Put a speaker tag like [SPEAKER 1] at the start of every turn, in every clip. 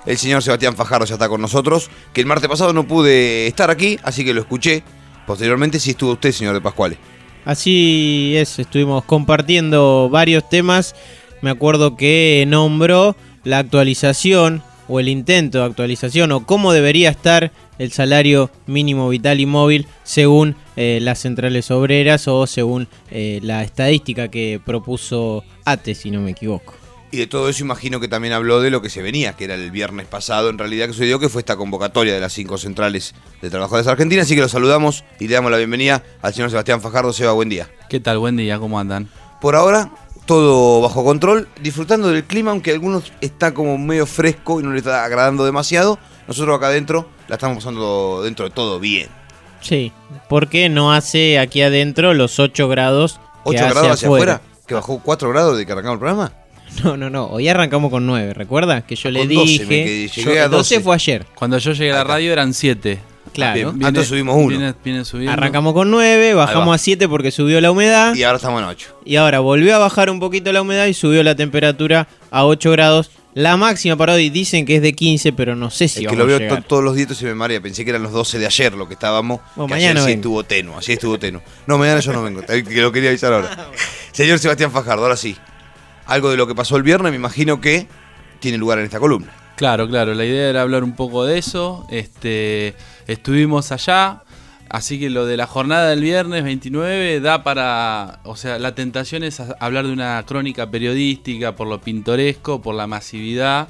[SPEAKER 1] El señor Sebastián Fajardo ya está con nosotros, que el martes pasado no pude estar aquí, así que lo escuché. Posteriormente sí estuvo usted, señor de Pascuale.
[SPEAKER 2] Así es, estuvimos compartiendo varios temas. Me acuerdo que nombró la actualización o el intento de actualización o cómo debería estar el salario mínimo vital y móvil según las centrales obreras o según la estadística que propuso ATE, si no me equivoco.
[SPEAKER 1] Y de todo eso imagino que también habló de lo que se venía, que era el viernes pasado, en realidad que sucedió, que fue esta convocatoria de las 5 centrales de trabajadores argentinas. Así que los saludamos y le damos la bienvenida al señor Sebastián Fajardo. Seba, buen día.
[SPEAKER 3] ¿Qué tal? Buen día, ¿cómo andan?
[SPEAKER 1] Por ahora, todo bajo control, disfrutando del clima, aunque a algunos está como medio fresco y no le está agradando demasiado. Nosotros acá adentro la estamos pasando dentro de todo bien.
[SPEAKER 2] Sí, porque no hace aquí adentro los 8 grados que
[SPEAKER 1] 8
[SPEAKER 2] hace
[SPEAKER 1] grados hacia
[SPEAKER 2] afuera.
[SPEAKER 1] afuera, que bajó 4 grados de que arrancamos el programa.
[SPEAKER 2] No, hoy arrancamos con 9, ¿recuerda? Que yo le
[SPEAKER 1] Con 12
[SPEAKER 2] dije,
[SPEAKER 1] me quedé, llegué a
[SPEAKER 2] 12
[SPEAKER 1] 12.
[SPEAKER 2] fue ayer.
[SPEAKER 3] Cuando yo llegué a la radio eran 7.
[SPEAKER 2] Claro.
[SPEAKER 1] Antes subimos 1
[SPEAKER 3] Viene subiendo.
[SPEAKER 2] Arrancamos con 9, bajamos a 7 porque subió la humedad.
[SPEAKER 1] y ahora estamos en 8.
[SPEAKER 2] Y ahora volvió a bajar un poquito la humedad y subió la temperatura a 8 grados. La máxima para hoy dicen que es de 15, pero no sé si
[SPEAKER 1] Es que
[SPEAKER 2] vamos
[SPEAKER 1] lo
[SPEAKER 2] a
[SPEAKER 1] veo
[SPEAKER 2] llegar.
[SPEAKER 1] todos los días y se me marea. Pensé que eran los 12 de ayer lo que estábamos.
[SPEAKER 2] Bueno,
[SPEAKER 1] Que
[SPEAKER 2] mañana
[SPEAKER 1] ayer sí
[SPEAKER 2] vengo.
[SPEAKER 1] estuvo tenue, así estuvo tenue. No, mañana yo no vengo, que lo quería avisar ahora. Señor Sebastián Fajardo, ahora sí. Algo de lo que pasó el viernes, me imagino que tiene lugar en esta columna.
[SPEAKER 3] Claro, la idea era hablar un poco de eso. Estuvimos allá, así que lo de la jornada del viernes 29 da para... O sea, la tentación es hablar de una crónica periodística por lo pintoresco, por la masividad.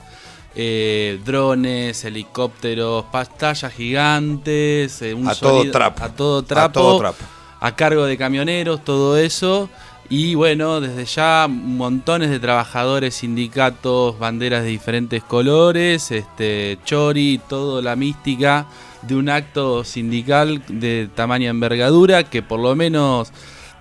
[SPEAKER 3] Drones, helicópteros, pantallas gigantes,
[SPEAKER 1] A todo trapo.
[SPEAKER 3] a todo trapo, a cargo de camioneros, todo eso. Y bueno, desde ya montones de trabajadores, sindicatos, banderas de diferentes colores, chori, toda la mística de un acto sindical de tamaña envergadura que por lo menos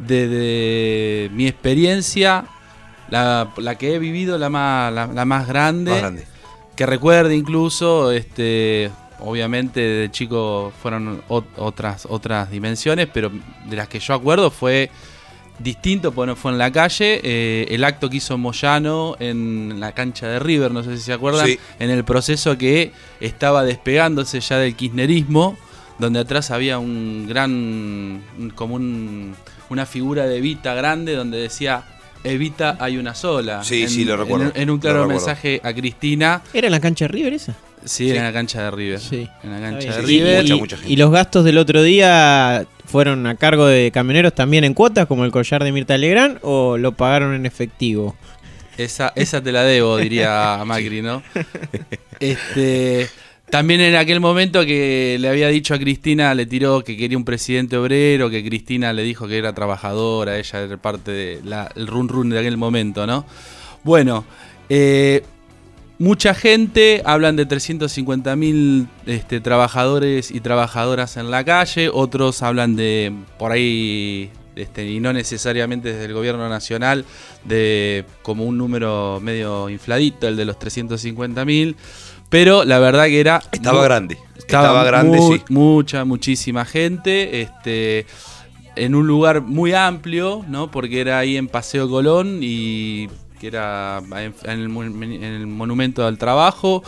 [SPEAKER 3] desde mi experiencia, la que he vivido, la más grande.
[SPEAKER 1] Más grande.
[SPEAKER 3] Que recuerde incluso, obviamente de chico fueron otras dimensiones, pero de las que yo acuerdo fue distinto, porque no fue en la calle. El acto que hizo Moyano en la cancha de River, no sé si se acuerdan,
[SPEAKER 1] Sí.
[SPEAKER 3] en el proceso que estaba despegándose ya del kirchnerismo, donde atrás había un gran, como una figura de Evita grande, donde decía: Evita hay una sola.
[SPEAKER 1] Sí, lo recuerdo.
[SPEAKER 3] En un claro mensaje a Cristina.
[SPEAKER 2] ¿Era en la cancha de River esa?
[SPEAKER 3] Sí, era en la cancha de River.
[SPEAKER 2] Sí.
[SPEAKER 3] En la cancha
[SPEAKER 2] Está
[SPEAKER 3] de
[SPEAKER 2] bien.
[SPEAKER 3] River.
[SPEAKER 1] Mucha gente.
[SPEAKER 2] Y los gastos del otro día fueron a cargo de camioneros también en cuotas, como el collar de Mirta Legrand, o lo pagaron en efectivo.
[SPEAKER 3] Esa te la debo, diría Macri, ¿no? También en aquel momento que le había dicho a Cristina, le tiró que quería un presidente obrero, que Cristina le dijo que era trabajadora, ella era parte del run run de aquel momento, ¿no? Bueno, mucha gente, hablan de 350.000 trabajadores y trabajadoras en la calle, otros hablan de, por ahí, y no necesariamente desde el gobierno nacional, de como un número medio infladito, el de los 350.000, pero la verdad que era...
[SPEAKER 1] Estaba grande, sí.
[SPEAKER 3] Muchísima gente, en un lugar muy amplio, ¿no? Porque era ahí en Paseo Colón y que era en el Monumento al Trabajo,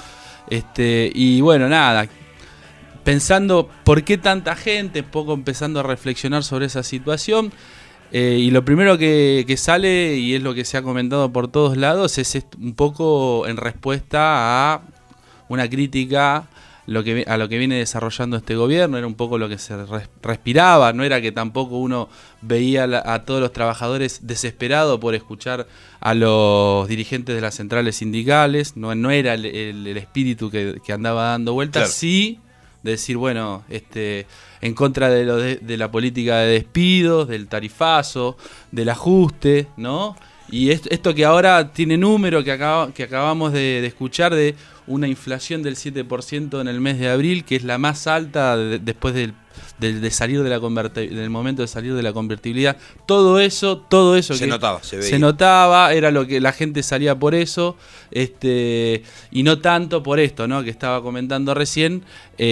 [SPEAKER 3] y bueno, nada, pensando por qué tanta gente, poco empezando a reflexionar sobre esa situación, y lo primero que sale, y es lo que se ha comentado por todos lados, es un poco en respuesta a una crítica a lo que viene desarrollando este gobierno. Era un poco lo que se respiraba, no era que tampoco uno veía a todos los trabajadores desesperados por escuchar a los dirigentes de las centrales sindicales, no era el espíritu que andaba dando vueltas,
[SPEAKER 1] Claro.
[SPEAKER 3] Sí, de decir, bueno, en contra de la política de despidos, del tarifazo, del ajuste, ¿no? Y esto que ahora tiene número, que acabamos de escuchar, de una inflación del 7% en el mes de abril, que es la más alta después de salir del momento de salir de la convertibilidad. Todo eso
[SPEAKER 1] Se notaba, se veía.
[SPEAKER 3] Se notaba, era lo que la gente salía por eso, y no tanto por esto, ¿no? Que estaba comentando recién,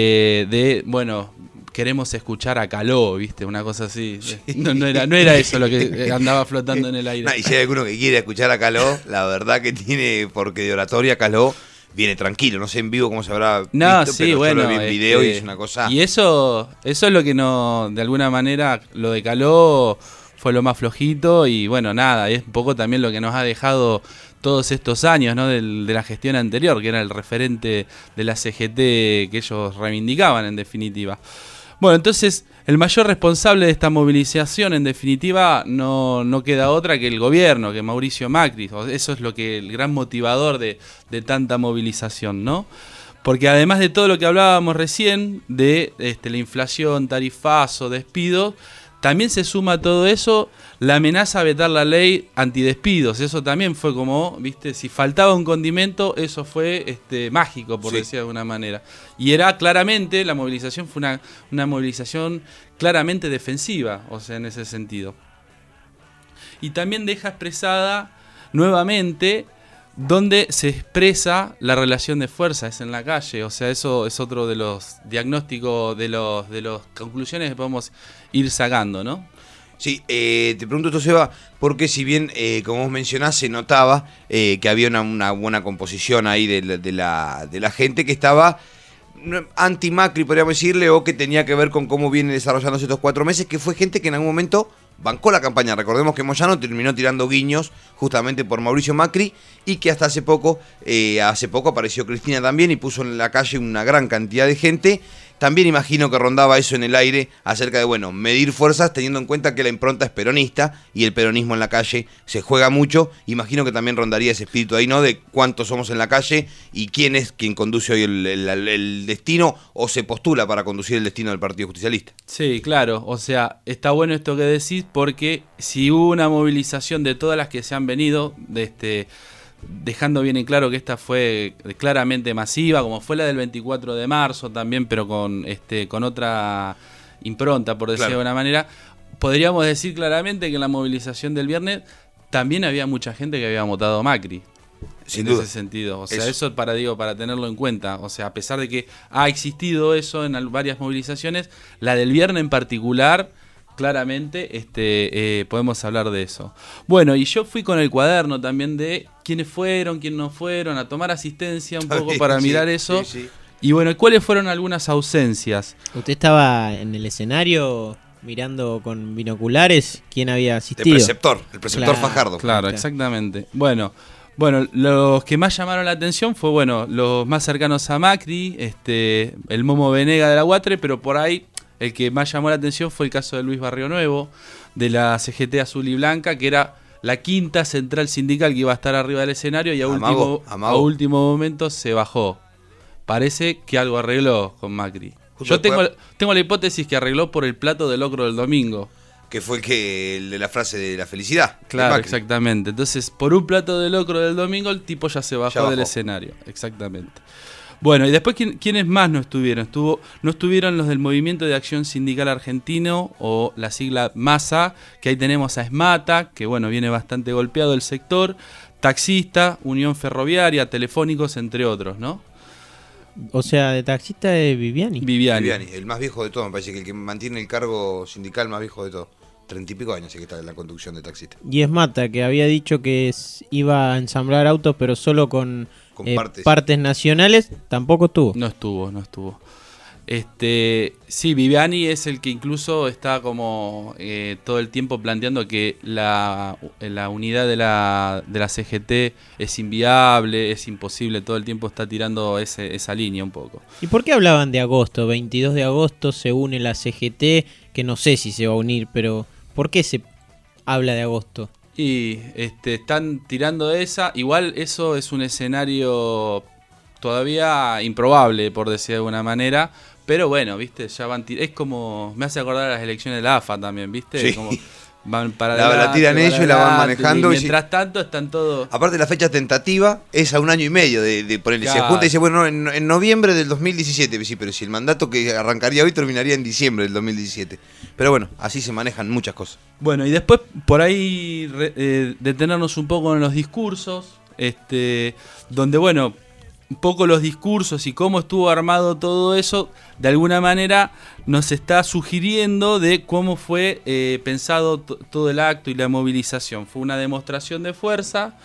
[SPEAKER 3] bueno, queremos escuchar a Caló, ¿viste? Una cosa así. No era eso lo que andaba flotando en el aire.
[SPEAKER 1] No, y si hay alguno que quiere escuchar a Caló, la verdad que tiene, porque de oratoria Caló viene tranquilo. No sé en vivo cómo se habrá
[SPEAKER 3] No,
[SPEAKER 1] visto,
[SPEAKER 3] sí,
[SPEAKER 1] pero
[SPEAKER 3] bueno,
[SPEAKER 1] yo lo vi en video y es una cosa...
[SPEAKER 3] Y eso es lo que no, de alguna manera, lo decaló, fue lo más flojito y bueno, nada, es un poco también lo que nos ha dejado todos estos años, ¿no? De la gestión anterior, que era el referente de la CGT que ellos reivindicaban en definitiva. Bueno, entonces el mayor responsable de esta movilización en definitiva no queda otra que el gobierno, que Mauricio Macri. Eso es lo que el gran motivador de tanta movilización, ¿no? Porque además de todo lo que hablábamos recién, de la inflación, tarifazo, despidos, también se suma a todo eso la amenaza a vetar la ley antidespidos. Eso también fue como, viste, si faltaba un condimento, eso fue mágico, por decir de alguna manera. Y era claramente, la movilización fue una movilización claramente defensiva, o sea, en ese sentido. Y también deja expresada nuevamente donde se expresa la relación de fuerza, es en la calle. O sea, eso es otro de los diagnósticos, de las conclusiones que podemos ir sacando, ¿no?
[SPEAKER 1] Sí, te pregunto esto, Seba, porque si bien, como vos mencionás, se notaba que había una buena composición ahí de la gente que estaba anti-Macri, podríamos decirle, o que tenía que ver con cómo viene desarrollándose estos 4 meses, que fue gente que en algún momento bancó la campaña. Recordemos que Moyano terminó tirando guiños justamente por Mauricio Macri y que hasta hace poco apareció Cristina también y puso en la calle una gran cantidad de gente. También imagino que rondaba eso en el aire acerca de, bueno, medir fuerzas teniendo en cuenta que la impronta es peronista y el peronismo en la calle se juega mucho. Imagino que también rondaría ese espíritu ahí, ¿no? De cuántos somos en la calle y quién es quien conduce hoy el destino o se postula para conducir el destino del Partido Justicialista.
[SPEAKER 3] Sí, claro. O sea, está bueno esto que decís porque si hubo una movilización de todas las que se han venido, dejando bien en claro que esta fue claramente masiva, como fue la del 24 de marzo también, pero con otra impronta, por decirlo de alguna manera, podríamos decir claramente que en la movilización del viernes también había mucha gente que había votado a Macri.
[SPEAKER 1] Sin
[SPEAKER 3] en
[SPEAKER 1] duda.
[SPEAKER 3] Ese sentido. O sea, eso para tenerlo en cuenta. O sea, a pesar de que ha existido eso en varias movilizaciones, la del viernes en particular, claramente podemos hablar de eso. Bueno, y yo fui con el cuaderno también de quiénes fueron, quiénes no fueron, a tomar asistencia un poco para mirar eso. Sí. Y bueno, ¿cuáles fueron algunas ausencias?
[SPEAKER 2] ¿Usted estaba en el escenario mirando con binoculares? ¿Quién había asistido?
[SPEAKER 1] El preceptor Fajardo.
[SPEAKER 3] Claro, exactamente. Bueno, los que más llamaron la atención fue, los más cercanos a Macri, el Momo Venega de la UATRE, pero por ahí el que más llamó la atención fue el caso de Luis Barrio Nuevo, de la CGT Azul y Blanca, que era la quinta central sindical que iba a estar arriba del escenario y a último momento se bajó. Parece que algo arregló con Macri. Yo tengo la hipótesis que arregló por el plato de locro del domingo.
[SPEAKER 1] Que fue el de la frase de la felicidad.
[SPEAKER 3] Claro, exactamente. Entonces, por un plato de locro del domingo, el tipo ya se bajó del escenario. Exactamente. Bueno, y después, ¿quiénes más no estuvieron? No estuvieron los del Movimiento de Acción Sindical Argentino, o la sigla MASA, que ahí tenemos a ESMATA, que viene bastante golpeado el sector, Taxista, Unión Ferroviaria, Telefónicos, entre otros, ¿no?
[SPEAKER 2] O sea, de taxista es Viviani.
[SPEAKER 3] Viviani,
[SPEAKER 1] el más viejo de todo, me parece que el que mantiene el cargo sindical más viejo de todo. 30 y pico años que está en la conducción de Taxista.
[SPEAKER 2] Y ESMATA, que había dicho que iba a ensamblar autos, pero solo con partes nacionales, tampoco estuvo.
[SPEAKER 3] No estuvo. Sí, Viviani es el que incluso está como todo el tiempo planteando que la unidad de la CGT es inviable, es imposible, todo el tiempo está tirando esa línea un poco.
[SPEAKER 2] ¿Y por qué hablaban de agosto? 22 de agosto se une la CGT, que no sé si se va a unir, pero ¿por qué se habla de agosto?
[SPEAKER 3] Y están tirando esa, igual eso es un escenario todavía improbable, por decir de alguna manera. Pero bueno, viste, ya van es como, me hace acordar a las elecciones de la AFA también, viste,
[SPEAKER 1] sí.
[SPEAKER 3] Como van para
[SPEAKER 1] la tiran ellos y la van manejando.
[SPEAKER 3] Y mientras tanto están todos.
[SPEAKER 1] Aparte la fecha tentativa es a 1 año y medio de ponerle. Claro. Se junta y dice, en noviembre del 2017, sí, pero si el mandato que arrancaría hoy terminaría en diciembre del 2017. Pero bueno, así se manejan muchas cosas.
[SPEAKER 3] Bueno, y después por ahí detenernos un poco en los discursos, donde un poco los discursos y cómo estuvo armado todo eso, de alguna manera nos está sugiriendo de cómo fue pensado todo el acto y la movilización. Fue una demostración de fuerza,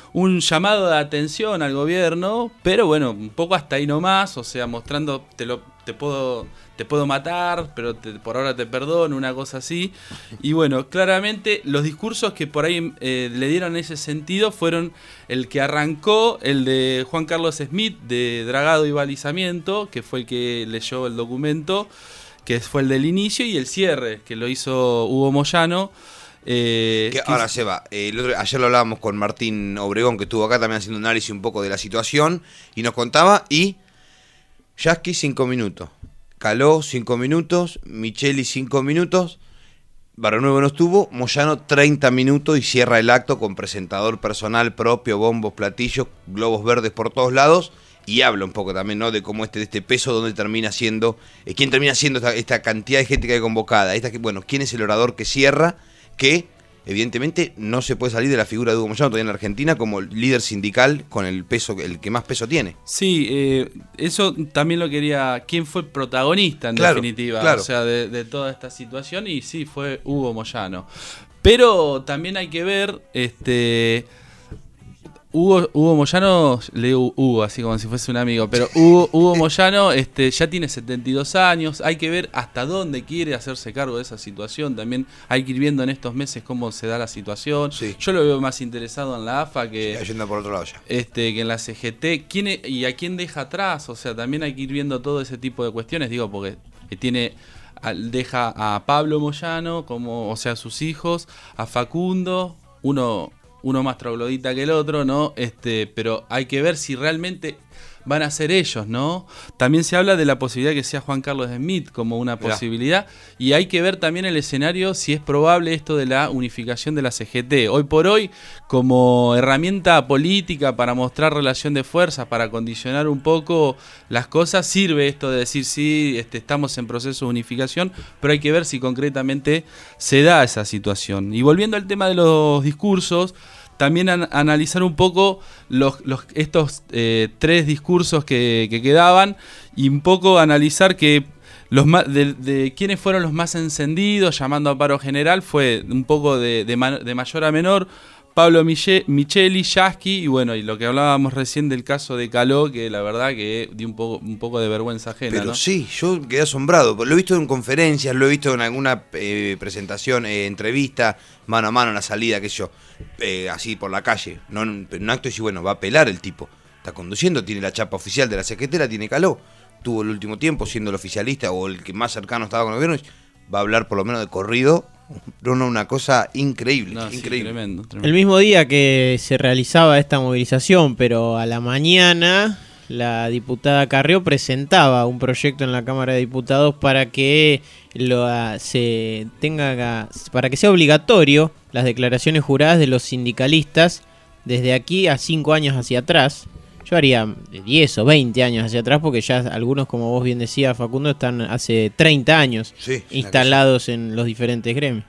[SPEAKER 3] un llamado de atención al gobierno, pero bueno, un poco hasta ahí nomás, o sea, mostrando, te puedo matar, pero por ahora te perdono, una cosa así. Y bueno, claramente los discursos que por ahí le dieron ese sentido fueron el que arrancó, el de Juan Carlos Smith, de Dragado y Balizamiento, que fue el que leyó el documento, que fue el del inicio, y el cierre, que lo hizo Hugo Moyano.
[SPEAKER 1] Ahora, Seba, ayer lo hablábamos con Martín Obregón, que estuvo acá también haciendo un análisis un poco de la situación, y nos contaba, Yasky 5 minutos, Caló 5 minutos, Micheli 5 minutos, Barrenuevo no estuvo, Moyano 30 minutos y cierra el acto con presentador personal propio, bombos, platillos, globos verdes por todos lados, y habla un poco también, ¿no?, de cómo de este peso, donde termina siendo, quién termina siendo esta cantidad de gente que hay convocada, quién es el orador que cierra, que evidentemente no se puede salir de la figura de Hugo Moyano todavía en la Argentina como líder sindical con el que más peso tiene.
[SPEAKER 3] Sí, eso también lo quería. ¿Quién fue protagonista en definitiva?
[SPEAKER 1] Claro.
[SPEAKER 3] O sea, de toda esta situación, y sí, fue Hugo Moyano. Pero también hay que ver, Hugo Moyano, le digo Hugo, así como si fuese un amigo, pero Hugo Moyano ya tiene 72 años, hay que ver hasta dónde quiere hacerse cargo de esa situación, también hay que ir viendo en estos meses cómo se da la situación.
[SPEAKER 1] Sí.
[SPEAKER 3] Yo lo veo más interesado en la AFA que,
[SPEAKER 1] yendo por otro lado ya.
[SPEAKER 3] que en la CGT, y a quién deja atrás, o sea, también hay que ir viendo todo ese tipo de cuestiones, digo, porque deja a Pablo Moyano, o sea, sus hijos, a Facundo, uno más troglodita que el otro, ¿no? Pero hay que ver si realmente van a ser ellos, ¿no? También se habla de la posibilidad que sea Juan Carlos Smith como una posibilidad, y hay que ver también el escenario si es probable esto de la unificación de la CGT. Hoy por hoy, como herramienta política para mostrar relación de fuerzas, para condicionar un poco las cosas, sirve esto de decir sí, estamos en proceso de unificación, pero hay que ver si concretamente se da esa situación. Y volviendo al tema de los discursos, también analizar un poco estos 3 discursos que quedaban, y un poco analizar que de quiénes fueron los más encendidos, llamando a paro general, fue un poco de mayor a menor. Pablo Micheli, Yasky, y bueno, y lo que hablábamos recién del caso de Caló, que la verdad que dio un poco de vergüenza ajena.
[SPEAKER 1] Pero
[SPEAKER 3] ¿no?
[SPEAKER 1] sí, yo quedé asombrado. Lo he visto en conferencias, lo he visto en alguna presentación, entrevista, mano a mano en la salida, qué sé yo, así por la calle. No en un acto, y sí, bueno, va a apelar el tipo. Está conduciendo, tiene la chapa oficial de la CGT, la tiene Caló. Tuvo el último tiempo siendo el oficialista o el que más cercano estaba con el gobierno. Va a hablar por lo menos de corrido. Una cosa increíble,
[SPEAKER 3] No,
[SPEAKER 1] increíble.
[SPEAKER 3] Sí, tremendo.
[SPEAKER 2] El mismo día que se realizaba esta movilización, pero a la mañana, la diputada Carrió presentaba un proyecto en la Cámara de Diputados para que para que sea obligatorio las declaraciones juradas de los sindicalistas desde aquí a 5 años hacia atrás. Yo haría 10 o 20 años hacia atrás, porque ya algunos, como vos bien decías, Facundo, están hace 30 años instalados en los diferentes gremios.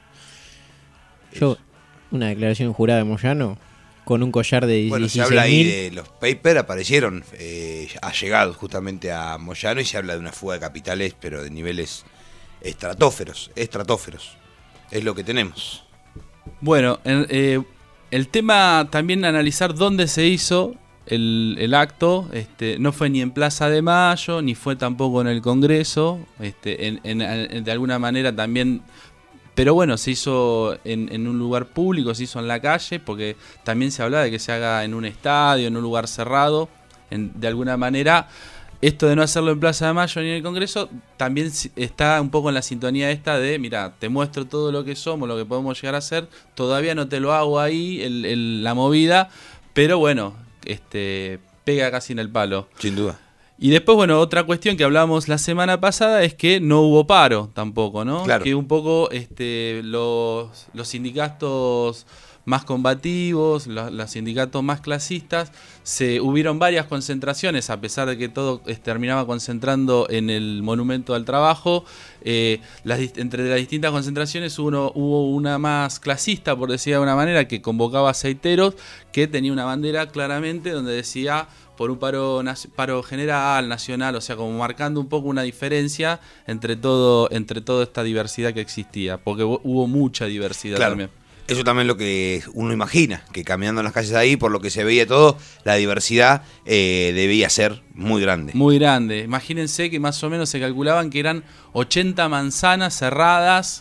[SPEAKER 2] Una declaración jurada de Moyano con un collar de 16.000.
[SPEAKER 1] Bueno, se habla ahí de los papers, aparecieron allegados justamente a Moyano, y se habla de una fuga de capitales, pero de niveles estratóferos. Es lo que tenemos.
[SPEAKER 3] Bueno, el tema también analizar dónde se hizo el acto. No fue ni en Plaza de Mayo, ni fue tampoco en el Congreso, de alguna manera también, pero bueno, se hizo en un lugar público, se hizo en la calle, porque también se habla de que se haga en un estadio, en un lugar cerrado, de alguna manera. Esto de no hacerlo en Plaza de Mayo ni en el Congreso también está un poco en la sintonía esta de, mira, te muestro todo lo que somos, lo que podemos llegar a hacer, todavía no te lo hago ahí, la movida, pero bueno, pega casi en el palo.
[SPEAKER 1] Sin duda.
[SPEAKER 3] Y después, bueno, otra cuestión que hablábamos la semana pasada es que no hubo paro tampoco, ¿no?
[SPEAKER 1] Claro.
[SPEAKER 3] Que un poco los sindicatos más combativos, los sindicatos más clasistas, hubieron varias concentraciones, a pesar de que todo terminaba concentrando en el Monumento al Trabajo. Entre las distintas concentraciones hubo una más clasista, por decir de alguna manera, que convocaba aceiteros, que tenía una bandera claramente donde decía por un paro general, nacional, o sea, como marcando un poco una diferencia entre toda esta diversidad que existía, porque hubo mucha diversidad, claro, también.
[SPEAKER 1] Eso también es lo que uno imagina, que caminando en las calles ahí, por lo que se veía todo, la diversidad debía ser muy grande.
[SPEAKER 3] Muy grande. Imagínense que más o menos se calculaban que eran 80 manzanas cerradas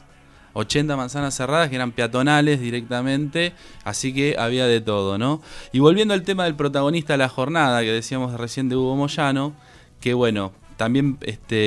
[SPEAKER 3] que eran peatonales directamente, así que había de todo, ¿no? Y volviendo al tema del protagonista de la jornada, que decíamos recién de Hugo Moyano, que bueno, también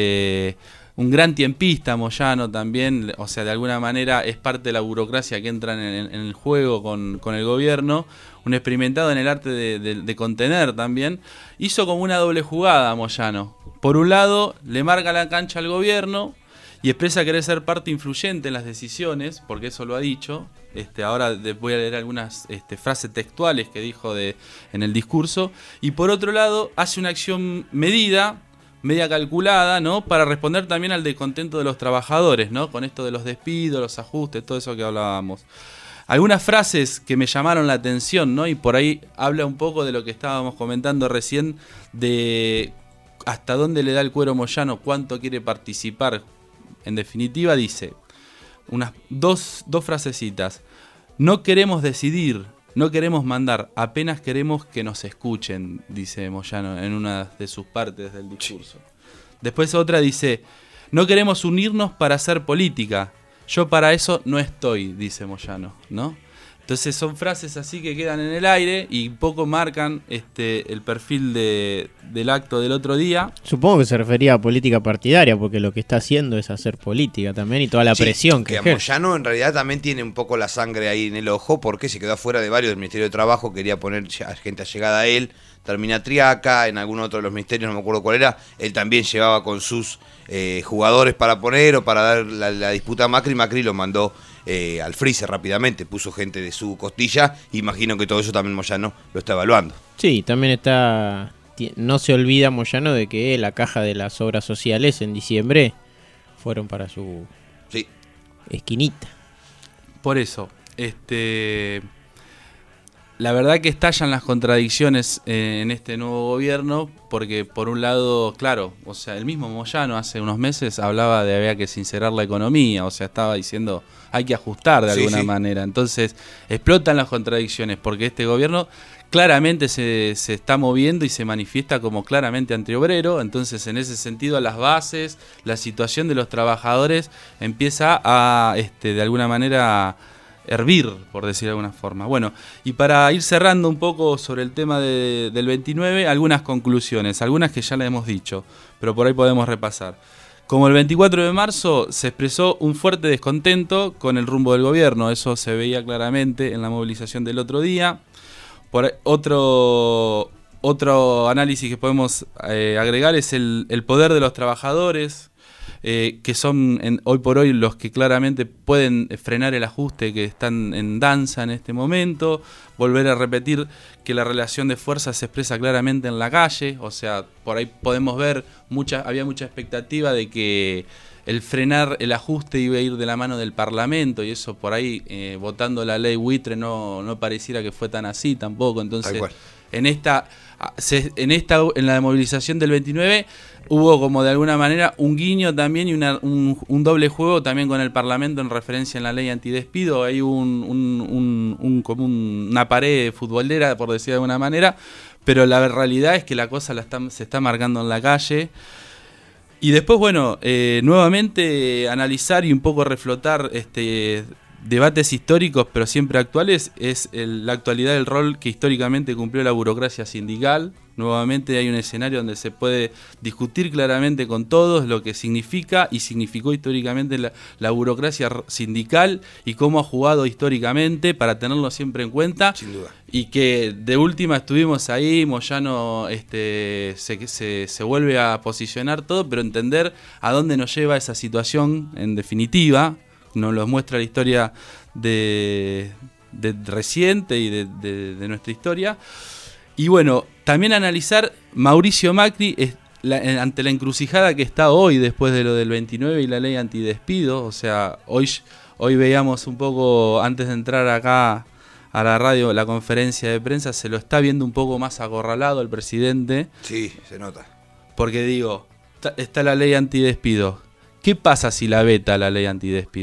[SPEAKER 3] un gran tiempista Moyano también, o sea, de alguna manera es parte de la burocracia que entra en el juego con el gobierno, un experimentado en el arte de contener también, hizo como una doble jugada Moyano. Por un lado, le marca la cancha al gobierno y expresa querer ser parte influyente en las decisiones, porque eso lo ha dicho. Ahora voy a leer algunas frases textuales que dijo en el discurso. Y por otro lado, hace una acción media calculada, ¿no? Para responder también al descontento de los trabajadores, ¿no? Con esto de los despidos, los ajustes, todo eso que hablábamos. Algunas frases que me llamaron la atención, ¿no? Y por ahí habla un poco de lo que estábamos comentando recién, de hasta dónde le da el cuero Moyano, cuánto quiere participar. En definitiva dice, unas dos frasecitas: no queremos decidir, no queremos mandar, apenas queremos que nos escuchen, dice Moyano en una de sus partes del discurso. Después otra dice, no queremos unirnos para hacer política, yo para eso no estoy, dice Moyano, ¿no? Entonces son frases así que quedan en el aire y poco marcan el perfil del acto del otro día.
[SPEAKER 2] Supongo que se refería a política partidaria, porque lo que está haciendo es hacer política también y toda la presión que ejerce.
[SPEAKER 1] Moyano en realidad también tiene un poco la sangre ahí en el ojo, porque se quedó afuera de varios del Ministerio de Trabajo, quería poner gente allegada a él, termina Triaca, en algún otro de los ministerios, no me acuerdo cuál era, él también llevaba con sus jugadores para poner o para dar la disputa a Macri. Macri lo mandó al freezer rápidamente, puso gente de su costilla, imagino que todo eso también Moyano lo está evaluando.
[SPEAKER 2] Sí, también no se olvida Moyano de que la caja de las obras sociales en diciembre fueron para su esquinita.
[SPEAKER 3] Por eso, la verdad que estallan las contradicciones en este nuevo gobierno, porque por un lado, claro, o sea, el mismo Moyano hace unos meses hablaba de había que sincerar la economía, o sea, estaba diciendo hay que ajustar de alguna manera. Entonces explotan las contradicciones, porque este gobierno claramente se está moviendo y se manifiesta como claramente antiobrero. Entonces, en ese sentido, las bases, la situación de los trabajadores empieza a, de alguna manera, hervir, por decir de alguna forma. Bueno, y para ir cerrando un poco sobre el tema del 29, algunas conclusiones, algunas que ya le hemos dicho, pero por ahí podemos repasar. Como el 24 de marzo se expresó un fuerte descontento con el rumbo del gobierno, eso se veía claramente en la movilización del otro día. Por otro análisis que podemos agregar es el poder de los trabajadores, que son hoy por hoy los que claramente pueden frenar el ajuste que están en danza en este momento. Volver a repetir que la relación de fuerza se expresa claramente en la calle, o sea, por ahí podemos ver, había mucha expectativa de que el frenar el ajuste iba a ir de la mano del Parlamento, y eso por ahí, votando la ley buitre, no pareciera que fue tan así tampoco. Entonces, en la movilización del 29 hubo como de alguna manera un guiño también y un doble juego también con el Parlamento en referencia en la ley antidespido. Hay como una pared futbolera, por decir de alguna manera, pero la realidad es que la cosa se está marcando en la calle. Y después, bueno, nuevamente analizar y un poco reflotar debates históricos, pero siempre actuales, es la actualidad del rol que históricamente cumplió la burocracia sindical. Nuevamente hay un escenario donde se puede discutir claramente con todos lo que significa y significó históricamente la burocracia sindical y cómo ha jugado históricamente, para tenerlo siempre en cuenta.
[SPEAKER 1] Sin duda.
[SPEAKER 3] Y que de última estuvimos ahí, Moyano se vuelve a posicionar todo, pero entender a dónde nos lleva esa situación en definitiva. Nos lo muestra la historia de reciente y de nuestra historia. Y bueno, también analizar Mauricio Macri ante la encrucijada que está hoy después de lo del 29 y la ley antidespido. O sea, hoy veíamos un poco, antes de entrar acá a la radio, la conferencia de prensa, se lo está viendo un poco más acorralado el presidente.
[SPEAKER 1] Sí, se nota.
[SPEAKER 3] Porque digo, está la ley antidespido. ¿Qué pasa si la veta la ley antidespido?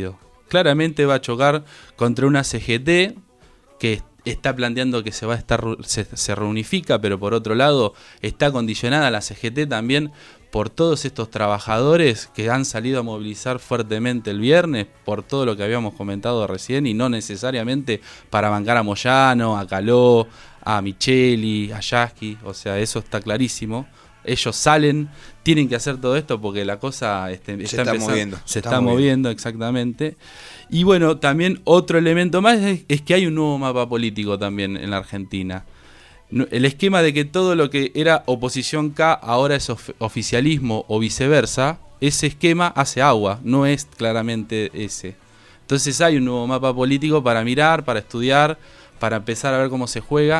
[SPEAKER 3] claramente va a chocar contra una CGT que está planteando que se reunifica, pero por otro lado está condicionada la CGT también por todos estos trabajadores que han salido a movilizar fuertemente el viernes, por todo lo que habíamos comentado recién, y no necesariamente para bancar a Moyano, a Caló, a Micheli, a Yasky, o sea, eso está clarísimo. Ellos salen, tienen que hacer todo esto porque la cosa
[SPEAKER 1] se está
[SPEAKER 3] moviendo, exactamente. Y bueno, también otro elemento más es que hay un nuevo mapa político también en la Argentina. El esquema de que todo lo que era oposición K ahora es oficialismo o viceversa, ese esquema hace agua, no es claramente ese. Entonces hay un nuevo mapa político para mirar, para estudiar, para empezar a ver cómo se juega.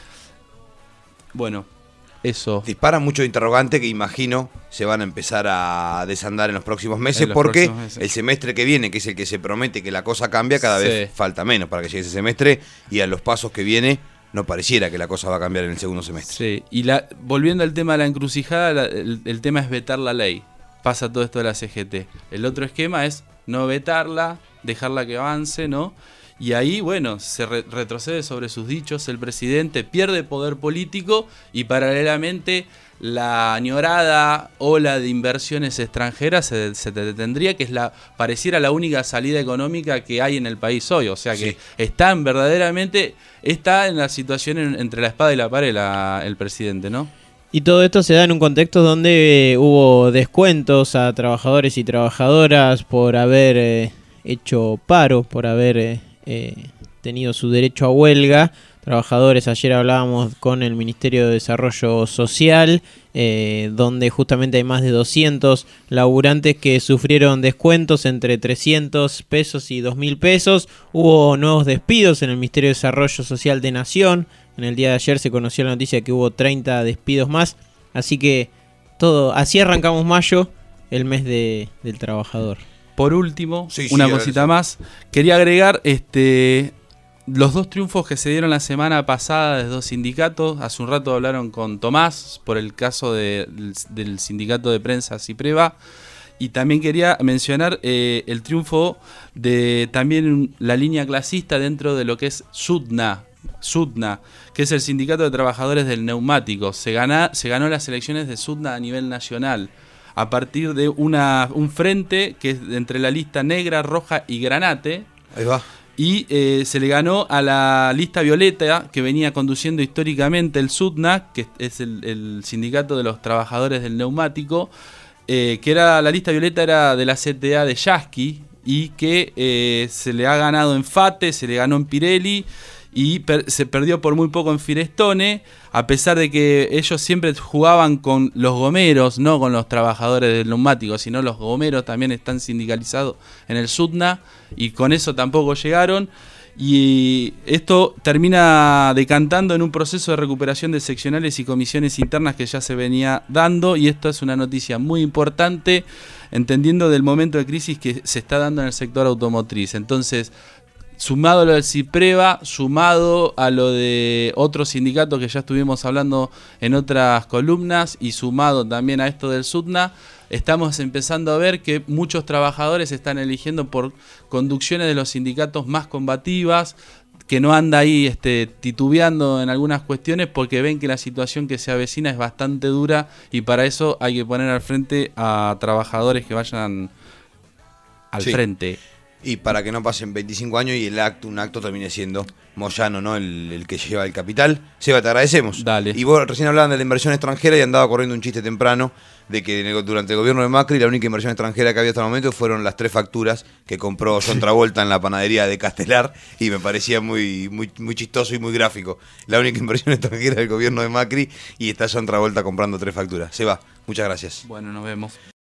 [SPEAKER 3] Bueno, eso.
[SPEAKER 1] Dispara muchos interrogantes que imagino se van a empezar a desandar en los próximos meses, porque el semestre que viene, que es el que se promete que la cosa cambia, cada vez falta menos para que llegue ese semestre, y a los pasos que viene no pareciera que la cosa va a cambiar en el segundo semestre.
[SPEAKER 3] Sí, y volviendo al tema de la encrucijada, el tema es vetar la ley. Pasa todo esto de la CGT. El otro esquema es no vetarla, dejarla que avance, ¿no? Y ahí, bueno, se retrocede sobre sus dichos, el presidente pierde poder político y paralelamente la añorada ola de inversiones extranjeras se detendría, que pareciera la única salida económica que hay en el país hoy. O sea que verdaderamente está en la situación entre la espada y la pared el presidente, ¿no?
[SPEAKER 2] Y todo esto se da en un contexto donde hubo descuentos a trabajadores y trabajadoras por haber hecho paro, por haber tenido su derecho a huelga. Trabajadores, ayer hablábamos con el Ministerio de Desarrollo Social, donde justamente hay más de 200 laburantes que sufrieron descuentos entre 300 pesos y 2.000 pesos. Hubo nuevos despidos en el Ministerio de Desarrollo Social de Nación. En el día de ayer se conoció la noticia de que hubo 30 despidos más. Así que así arrancamos mayo, el mes del trabajador.
[SPEAKER 3] Por último, una cosita más. Quería agregar los dos triunfos que se dieron la semana pasada de dos sindicatos. Hace un rato hablaron con Tomás por el caso del sindicato de prensa Cipreva. Y también quería mencionar el triunfo de también la línea clasista dentro de lo que es SUTNA, que es el sindicato de trabajadores del neumático. Se ganó las elecciones de SUTNA a nivel nacional a partir de un frente que es entre la lista negra, roja y granate.
[SPEAKER 1] Ahí va.
[SPEAKER 3] Y se le ganó a la lista violeta que venía conduciendo históricamente el SUTNA, que es el sindicato de los trabajadores del neumático, que era la lista violeta era de la CTA de Yasky y que se le ha ganado en FATE, se le ganó en Pirelli y se perdió por muy poco en Firestone, a pesar de que ellos siempre jugaban con los gomeros, no con los trabajadores del neumático, sino los gomeros también están sindicalizados en el SUTNA y con eso tampoco llegaron. Y esto termina decantando en un proceso de recuperación de seccionales y comisiones internas que ya se venía dando, y esto es una noticia muy importante, entendiendo del momento de crisis que se está dando en el sector automotriz. Entonces, sumado a lo del Cipreva, sumado a lo de otros sindicatos que ya estuvimos hablando en otras columnas, y sumado también a esto del SUTNA, estamos empezando a ver que muchos trabajadores están eligiendo por conducciones de los sindicatos más combativas, que no anda ahí titubeando en algunas cuestiones porque ven que la situación que se avecina es bastante dura, y para eso hay que poner al frente a trabajadores que vayan al frente.
[SPEAKER 1] Y para que no pasen 25 años y un acto termine siendo Moyano, ¿no? El que lleva el capital. Seba, te agradecemos.
[SPEAKER 3] Dale.
[SPEAKER 1] Y vos recién hablaban de la inversión extranjera y andaba corriendo un chiste temprano de que durante el gobierno de Macri la única inversión extranjera que había hasta el momento fueron las 3 facturas que compró John Travolta en la panadería de Castelar, y me parecía muy chistoso y muy gráfico. La única inversión extranjera del gobierno de Macri, y está John Travolta comprando 3 facturas. Seba, muchas gracias.
[SPEAKER 3] Bueno, nos vemos.